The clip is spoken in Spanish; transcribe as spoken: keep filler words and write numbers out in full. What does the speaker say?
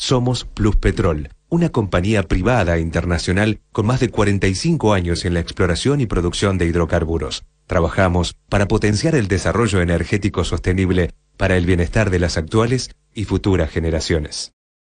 Somos Pluspetrol, una compañía privada internacional con más de cuarenta y cinco años en la exploración y producción de hidrocarburos. Trabajamos para potenciar el desarrollo energético sostenible para el bienestar de las actuales y futuras generaciones.